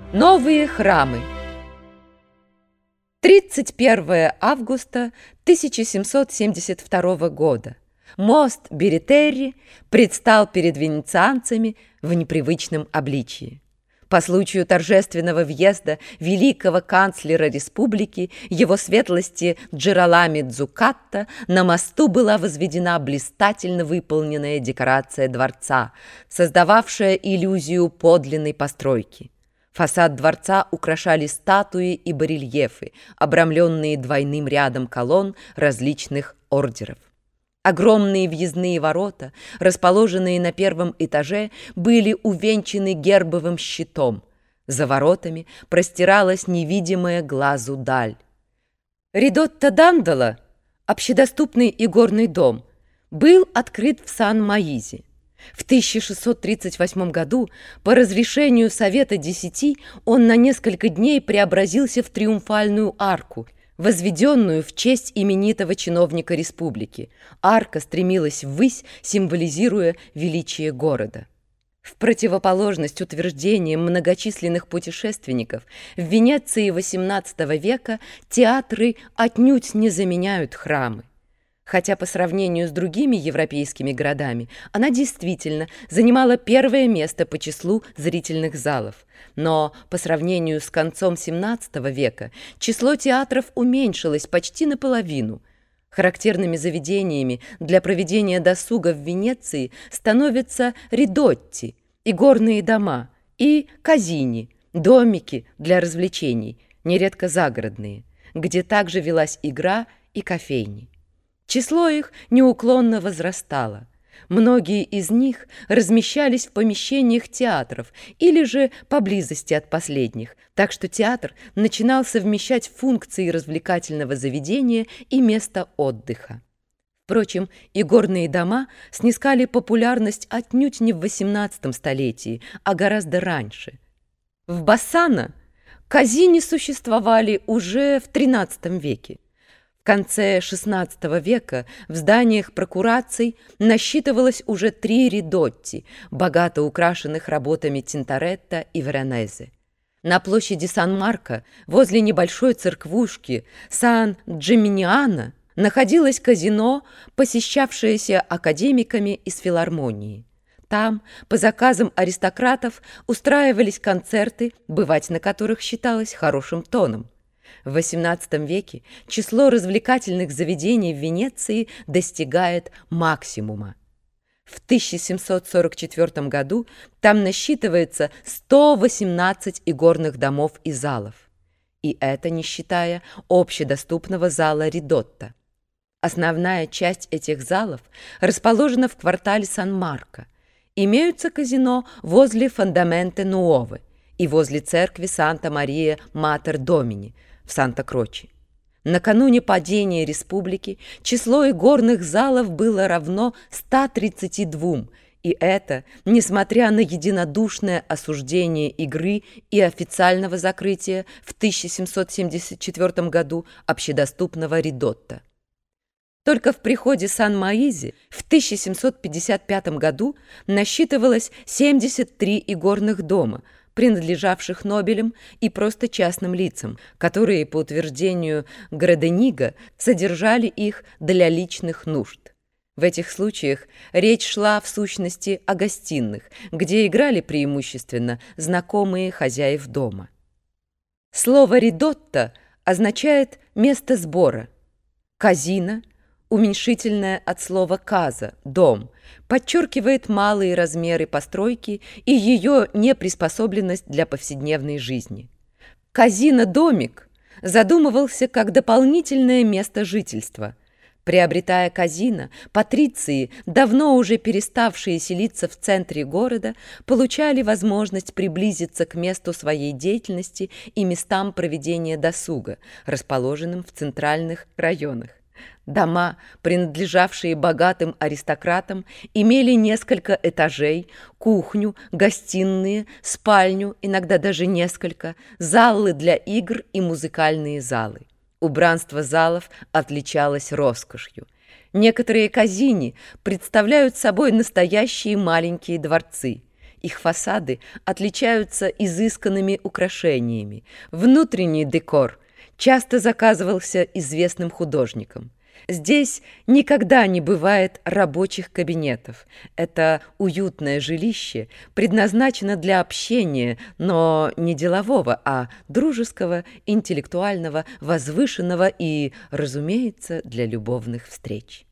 Новые храмы. 31 августа 1772 года. Мост Беретерри предстал перед венецианцами в непривычном обличии. По случаю торжественного въезда великого канцлера республики, его светлости Джероламо Дзукатто, на мосту была возведена блистательно выполненная декорация дворца, создававшая иллюзию подлинной постройки. Фасад дворца украшали статуи и барельефы, обрамленные двойным рядом колонн различных ордеров. Огромные въездные ворота, расположенные на первом этаже, были увенчаны гербовым щитом. За воротами простиралась невидимая глазу даль. Ридотто Дандоло, общедоступный игорный дом, был открыт в Сан-Моизе. В 1638 году по разрешению Совета 10 он на несколько дней преобразился в триумфальную арку, возведенную в честь именитого чиновника республики. Арка стремилась ввысь, символизируя величие города. В противоположность утверждениям многочисленных путешественников, в Венеции XVIII века театры отнюдь не заменяют храмы. Хотя по сравнению с другими европейскими городами она действительно занимала первое место по числу зрительных залов. Но по сравнению с концом XVII века число театров уменьшилось почти наполовину. Характерными заведениями для проведения досуга в Венеции становятся ридотти, игорные дома, и казини, домики для развлечений, нередко загородные, где также велась игра и кофейни. Число их неуклонно возрастало. Многие из них размещались в помещениях театров или же поблизости от последних, так что театр начинал совмещать функции развлекательного заведения и места отдыха. Впрочем, игорные дома снискали популярность отнюдь не в XVIII столетии, а гораздо раньше. В Бассано казини существовали уже в XIII веке. В конце XVI века в зданиях прокураций насчитывалось уже 3 ридотти, богато украшенных работами Тинторетто и Веронезе. На площади Сан-Марко, возле небольшой церквушки Сан-Джиминиано, находилось казино, посещавшееся академиками из филармонии. Там, по заказам аристократов, устраивались концерты, бывать на которых считалось хорошим тоном. В XVIII веке число развлекательных заведений в Венеции достигает максимума. В 1744 году там насчитывается 118 игорных домов и залов. И это не считая общедоступного зала Ридотто. Основная часть этих залов расположена в квартале Сан-Марко. Имеются казино возле Фондаменте-Нуове и возле церкви Санта-Мария-Матер-Домини в Санта-Кроче. Накануне падения республики число игорных залов было равно 132, и это несмотря на единодушное осуждение игры и официального закрытия в 1774 году общедоступного Ридотто. Только в приходе Сан-Моизе в 1755 году насчитывалось 73 игорных дома, принадлежавших нобелям и просто частным лицам, которые, по утверждению Градениго, содержали их для личных нужд. В этих случаях речь шла в сущности о гостиных, где играли преимущественно знакомые хозяев дома. Слово «ридотто» означает «место сбора». Казино, уменьшительное от слова «каза» – «дом», подчеркивает малые размеры постройки и ее неприспособленность для повседневной жизни. Казино-домик задумывался как дополнительное место жительства. Приобретая казино, патриции, давно уже переставшие селиться в центре города, получали возможность приблизиться к месту своей деятельности и местам проведения досуга, расположенным в центральных районах. Дома, принадлежавшие богатым аристократам, имели несколько этажей, кухню, гостиные, спальню, иногда даже несколько, залы для игр и музыкальные залы. Убранство залов отличалось роскошью. Некоторые казини представляют собой настоящие маленькие дворцы. Их фасады отличаются изысканными украшениями. Внутренний декор часто заказывался известным художником. Здесь никогда не бывает рабочих кабинетов. Это уютное жилище предназначено для общения, но не делового, а дружеского, интеллектуального, возвышенного и, разумеется, для любовных встреч.